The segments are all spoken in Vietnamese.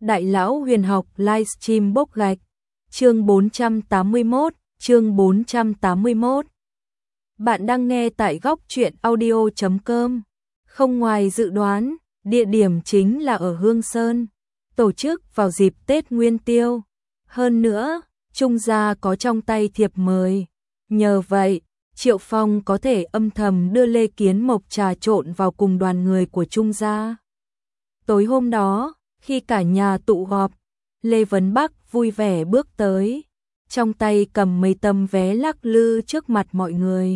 Đại lão huyền học livestream bốc gạch. Chương 481. Bạn đang nghe tại góc truyện audio.com. Không ngoài dự đoán, địa điểm chính là ở Hương Sơn, tổ chức vào dịp Tết Nguyên Tiêu. Hơn nữa, Trung gia có trong tay thiệp mời. Nhờ vậy, Triệu Phong có thể âm thầm đưa Lê Kiến Mộc trà trộn vào cùng đoàn người của Trung gia. Tối hôm đó, khi cả nhà tụ họp, Lê Vấn Bắc vui vẻ bước tới, trong tay cầm mấy tấm vé lắc lư trước mặt mọi người.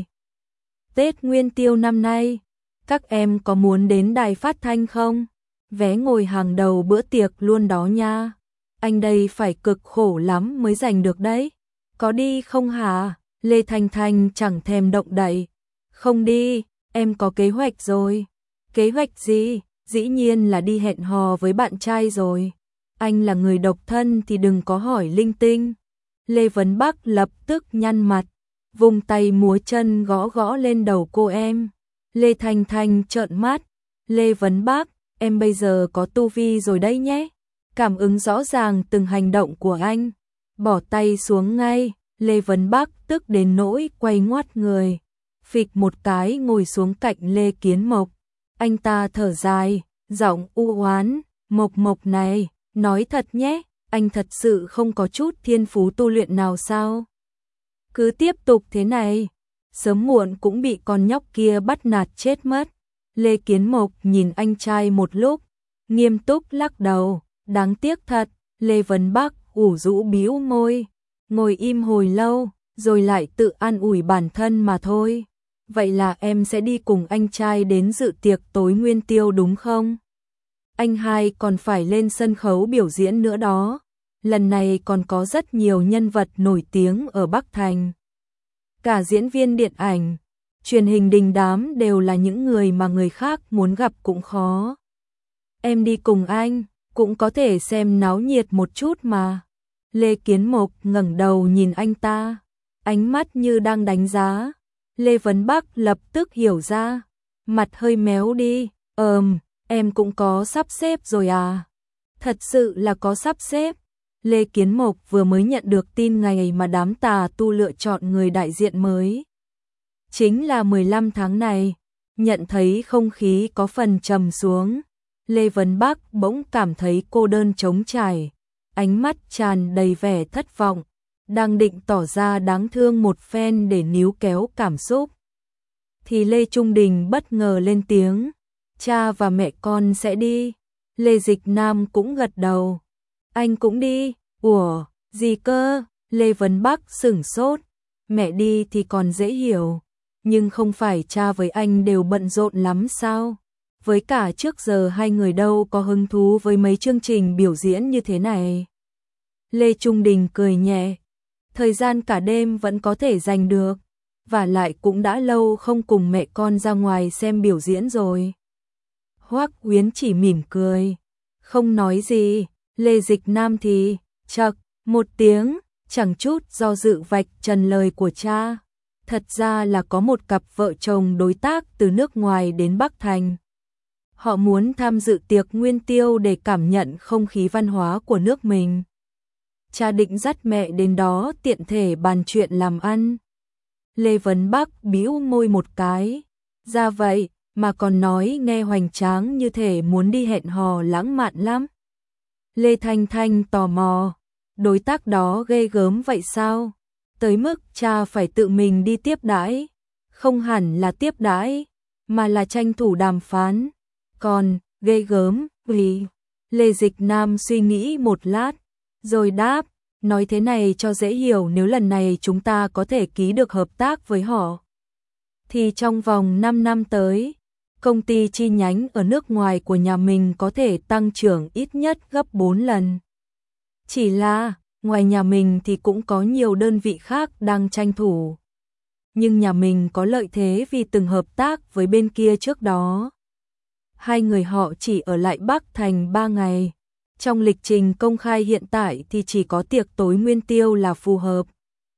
Tết Nguyên Tiêu năm nay, các em có muốn đến đài phát thanh không? Vé ngồi hàng đầu bữa tiệc luôn đó nha. Anh đây phải cực khổ lắm mới giành được đấy. Có đi không hả? Lê Thanh Thanh chẳng thèm động đậy. Không đi, em có kế hoạch rồi. Kế hoạch gì? Dĩ nhiên là đi hẹn hò với bạn trai rồi. Anh là người độc thân thì đừng có hỏi linh tinh. Lê Vấn Bắc lập tức nhăn mặt, vùng tay múa chân gõ gõ lên đầu cô em. Lê Thanh Thanh trợn mắt. Lê Vấn Bắc, em bây giờ có tu vi rồi đấy nhé. Cảm ứng rõ ràng từng hành động của anh. Bỏ tay xuống ngay. Lê Vấn Bắc tức đến nỗi quay ngoắt người, phịch một cái ngồi xuống cạnh Lê Kiến Mộc. Anh ta thở dài, giọng u oán, Mộc Mộc này, nói thật nhé, anh thật sự không có chút thiên phú tu luyện nào sao? Cứ tiếp tục thế này, sớm muộn cũng bị con nhóc kia bắt nạt chết mất. Lê Kiến Mộc nhìn anh trai một lúc, nghiêm túc lắc đầu, đáng tiếc thật. Lê Vấn Bắc ủ rũ bĩu môi, ngồi im hồi lâu, rồi lại tự an ủi bản thân mà thôi. Vậy là em sẽ đi cùng anh trai đến dự tiệc tối Nguyên Tiêu đúng không? Anh hai còn phải lên sân khấu biểu diễn nữa đó. Lần này còn có rất nhiều nhân vật nổi tiếng ở Bắc Thành. Cả diễn viên điện ảnh, truyền hình đình đám đều là những người mà người khác muốn gặp cũng khó. Em đi cùng anh, cũng có thể xem náo nhiệt một chút mà. Lê Kiến Mộc ngẩng đầu nhìn anh ta, ánh mắt như đang đánh giá. Lê Vấn Bắc lập tức hiểu ra, mặt hơi méo đi, em cũng có sắp xếp rồi à? Thật sự là có sắp xếp. Lê Kiến Mộc vừa mới nhận được tin ngày mà đám tà tu lựa chọn người đại diện mới. Chính là 15 tháng này, nhận thấy không khí có phần trầm xuống. Lê Vấn Bắc bỗng cảm thấy cô đơn trống trải, ánh mắt tràn đầy vẻ thất vọng, đang định tỏ ra đáng thương một phen để níu kéo cảm xúc. Thì Lê Trung Đình bất ngờ lên tiếng, cha và mẹ con sẽ đi. Lê Dịch Nam cũng gật đầu, anh cũng đi. Ủa, gì cơ? Lê Vấn Bắc sửng sốt, mẹ đi thì còn dễ hiểu, nhưng không phải cha với anh đều bận rộn lắm sao? Với cả trước giờ hai người đâu có hứng thú với mấy chương trình biểu diễn như thế này. Lê Trung Đình cười nhẹ, thời gian cả đêm vẫn có thể dành được, và lại cũng đã lâu không cùng mẹ con ra ngoài xem biểu diễn rồi. Hoắc Uyển chỉ mỉm cười, không nói gì. Lê Dịch Nam thì chậc một tiếng, chẳng chút do dự vạch trần lời của cha. Thật ra là có một cặp vợ chồng đối tác từ nước ngoài đến Bắc Thành. Họ muốn tham dự tiệc Nguyên Tiêu để cảm nhận không khí văn hóa của nước mình. Cha định dắt mẹ đến đó tiện thể bàn chuyện làm ăn. Lê Vấn Bắc bĩu môi một cái. Ra vậy mà còn nói nghe hoành tráng như thể muốn đi hẹn hò lãng mạn lắm. Lê Thanh Thanh tò mò, đối tác đó ghê gớm vậy sao? Tới mức cha phải tự mình đi tiếp đãi. Không hẳn là tiếp đãi, mà là tranh thủ đàm phán. Còn, ghê gớm, vì... Lê Dịch Nam suy nghĩ một lát, rồi đáp, nói thế này cho dễ hiểu, nếu lần này chúng ta có thể ký được hợp tác với họ, thì trong vòng 5 năm tới, công ty chi nhánh ở nước ngoài của nhà mình có thể tăng trưởng ít nhất gấp 4 lần. Chỉ là, ngoài nhà mình thì cũng có nhiều đơn vị khác đang tranh thủ. Nhưng nhà mình có lợi thế vì từng hợp tác với bên kia trước đó. Hai người họ chỉ ở lại Bắc Thành 3 ngày. Trong lịch trình công khai hiện tại thì chỉ có tiệc tối Nguyên Tiêu là phù hợp.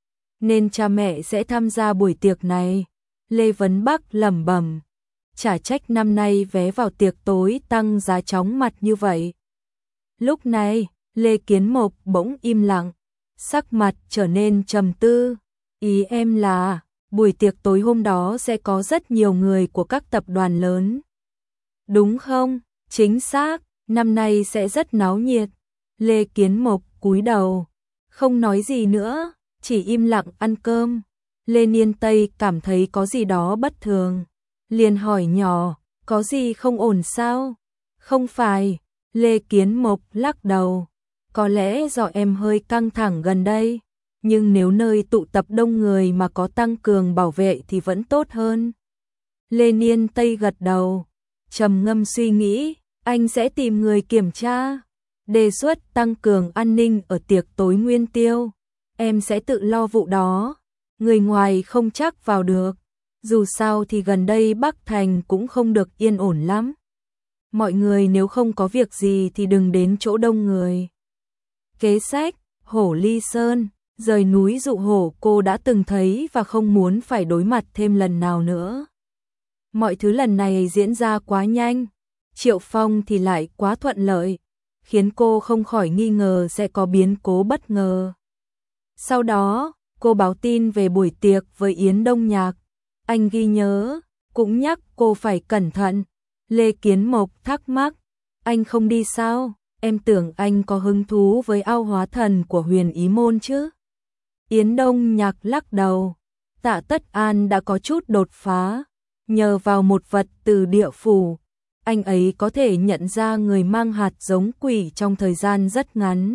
Nên cha mẹ sẽ tham gia buổi tiệc này. Lê Vấn Bắc lẩm bẩm, chả trách năm nay vé vào tiệc tối tăng giá chóng mặt như vậy. Lúc này, Lê Kiến Mộc bỗng im lặng, sắc mặt trở nên trầm tư. Ý em là, buổi tiệc tối hôm đó sẽ có rất nhiều người của các tập đoàn lớn. Đúng không? Chính xác, năm nay sẽ rất náo nhiệt. Lê Kiến Mộc cúi đầu, không nói gì nữa, chỉ im lặng ăn cơm. Lê Niên Tây cảm thấy có gì đó bất thường, liền hỏi nhỏ, có gì không ổn sao? Không phải, Lê Kiến Mộc lắc đầu, có lẽ do em hơi căng thẳng gần đây, nhưng nếu nơi tụ tập đông người mà có tăng cường bảo vệ thì vẫn tốt hơn. Lê Niên Tây gật đầu, trầm ngâm suy nghĩ, anh sẽ tìm người kiểm tra, đề xuất tăng cường an ninh ở tiệc tối Nguyên Tiêu. Em sẽ tự lo vụ đó, người ngoài không chắc vào được, dù sao thì gần đây Bắc Thành cũng không được yên ổn lắm. Mọi người nếu không có việc gì thì đừng đến chỗ đông người. Kế sách, Hổ Ly Sơn, rời núi dụ hổ cô đã từng thấy và không muốn phải đối mặt thêm lần nào nữa. Mọi thứ lần này diễn ra quá nhanh, Triệu Phong thì lại quá thuận lợi, khiến cô không khỏi nghi ngờ sẽ có biến cố bất ngờ. Sau đó, cô báo tin về buổi tiệc với Yến Đông Nhạc. Anh ghi nhớ, cũng nhắc cô phải cẩn thận. Lê Kiến Mộc thắc mắc, anh không đi sao? Em tưởng anh có hứng thú với ao hóa thần của Huyền Ý Môn chứ? Yến Đông Nhạc lắc đầu, Tạ Tất An đã có chút đột phá. Nhờ vào một vật từ địa phủ, anh ấy có thể nhận ra người mang hạt giống quỷ trong thời gian rất ngắn.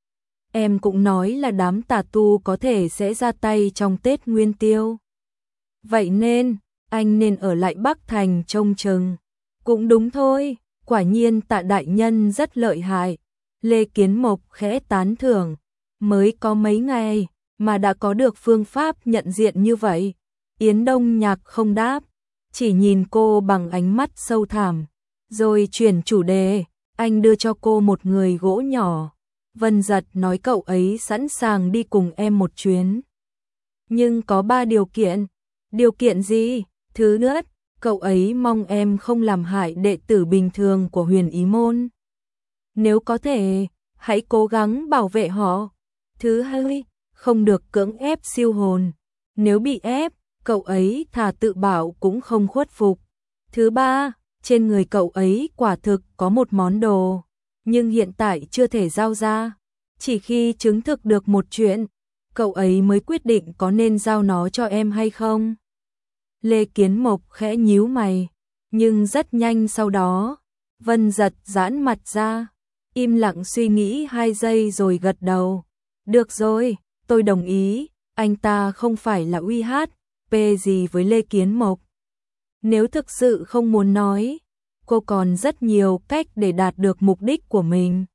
Em cũng nói là đám tà tu có thể sẽ ra tay trong Tết Nguyên Tiêu. Vậy nên, anh nên ở lại Bắc Thành trông chừng. Cũng đúng thôi, quả nhiên Tạ đại nhân rất lợi hại. Lê Kiến Mộc khẽ tán thưởng, mới có mấy ngày mà đã có được phương pháp nhận diện như vậy. Yến Đông Nhạc không đáp, chỉ nhìn cô bằng ánh mắt sâu thẳm, rồi chuyển chủ đề, anh đưa cho cô một người gỗ nhỏ. Vân Giật nói cậu ấy sẵn sàng đi cùng em một chuyến. Nhưng có 3 điều kiện. Điều kiện gì? Thứ nhất, cậu ấy mong em không làm hại đệ tử bình thường của Huyền Ý Môn. Nếu có thể, hãy cố gắng bảo vệ họ. Thứ hai, không được cưỡng ép siêu hồn. Nếu bị ép, cậu ấy thà tự bảo cũng không khuất phục. Thứ ba, trên người cậu ấy quả thực có một món đồ, nhưng hiện tại chưa thể giao ra. Chỉ khi chứng thực được một chuyện, cậu ấy mới quyết định có nên giao nó cho em hay không. Lê Kiến Mộc khẽ nhíu mày, nhưng rất nhanh sau đó, Vân Giật giãn mặt ra, im lặng suy nghĩ 2 giây rồi gật đầu. Được rồi, tôi đồng ý, anh ta không phải là uy hát, pê gì với Lê Kiến Mộc. Nếu thực sự không muốn nói, cô còn rất nhiều cách để đạt được mục đích của mình.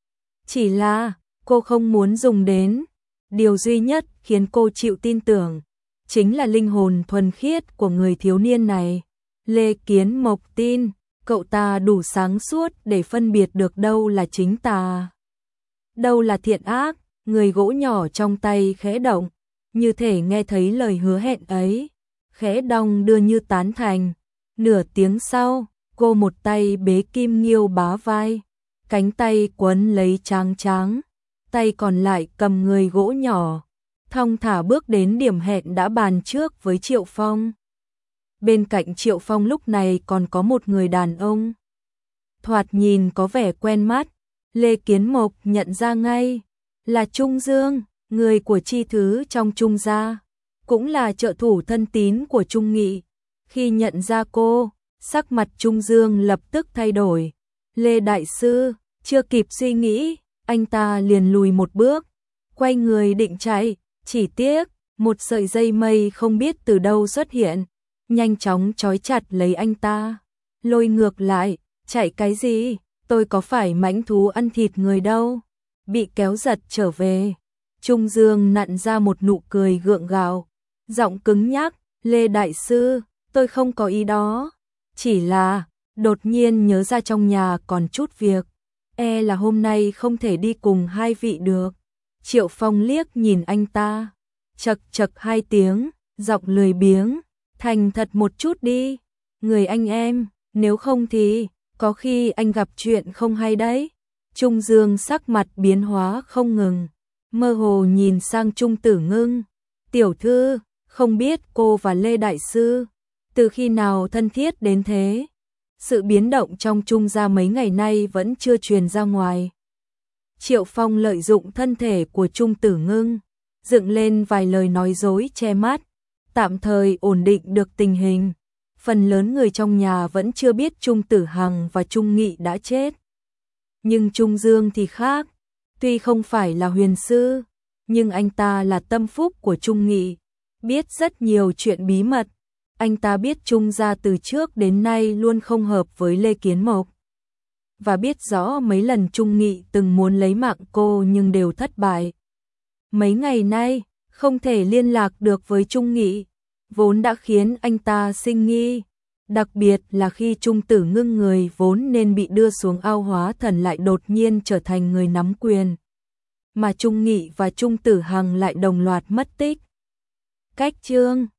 Chỉ là, cô không muốn dùng đến. Điều duy nhất khiến cô chịu tin tưởng, chính là linh hồn thuần khiết của người thiếu niên này. Lê Kiến Mộc tin, cậu ta đủ sáng suốt để phân biệt được đâu là chính tà, đâu là thiện ác. Người gỗ nhỏ trong tay khẽ động, như thể nghe thấy lời hứa hẹn ấy, khẽ đong đưa như tán thành. Nửa tiếng sau, cô một tay bế Kim Nghiêu bá vai, cánh tay quấn lấy Tráng Tráng, tay còn lại cầm người gỗ nhỏ, thong thả bước đến điểm hẹn đã bàn trước với Triệu Phong. Bên cạnh Triệu Phong lúc này còn có một người đàn ông, thoạt nhìn có vẻ quen mắt. Lê Kiến Mộc nhận ra ngay, là Trung Dương, người của chi thứ trong Trung gia, cũng là trợ thủ thân tín của Trung Nghị. Khi nhận ra cô, sắc mặt Trung Dương lập tức thay đổi. Lê đại sư, chưa kịp suy nghĩ, anh ta liền lùi một bước, quay người định chạy, chỉ tiếc, một sợi dây mây không biết từ đâu xuất hiện, nhanh chóng trói chặt lấy anh ta, lôi ngược lại. Chạy cái gì, tôi có phải mãnh thú ăn thịt người đâu. Bị kéo giật trở về, Trung Dương nặn ra một nụ cười gượng gạo, giọng cứng nhắc, Lê đại sư, tôi không có ý đó, chỉ là đột nhiên nhớ ra trong nhà còn chút việc, là hôm nay không thể đi cùng 2 vị được. Triệu Phong liếc nhìn anh ta, chậc chậc 2 tiếng, giọng lười biếng, thành thật một chút đi, người anh em, nếu không thì có khi anh gặp chuyện không hay đấy. Trung Dương sắc mặt biến hóa không ngừng, mơ hồ nhìn sang Trung Tử Ngưng. Tiểu thư, không biết cô và Lê Đại Sư từ khi nào thân thiết đến thế? Sự biến động trong Trung gia mấy ngày nay vẫn chưa truyền ra ngoài. Triệu Phong lợi dụng thân thể của Trung Tử Ngưng, dựng lên vài lời nói dối che mắt, tạm thời ổn định được tình hình. Phần lớn người trong nhà vẫn chưa biết Trung Tử Hằng và Trung Nghị đã chết. Nhưng Trung Dương thì khác, tuy không phải là huyền sư, nhưng anh ta là tâm phúc của Trung Nghị, biết rất nhiều chuyện bí mật. Anh ta biết Trung gia từ trước đến nay luôn không hợp với Lê Kiến Mộc, và biết rõ mấy lần Trung Nghị từng muốn lấy mạng cô nhưng đều thất bại. Mấy ngày nay, không thể liên lạc được với Trung Nghị, vốn đã khiến anh ta sinh nghi. Đặc biệt là khi Trung Tử Ngưng người vốn nên bị đưa xuống ao hóa thần lại đột nhiên trở thành người nắm quyền. Mà Trung Nghị và Trung Tử Hằng lại đồng loạt mất tích. Cách chương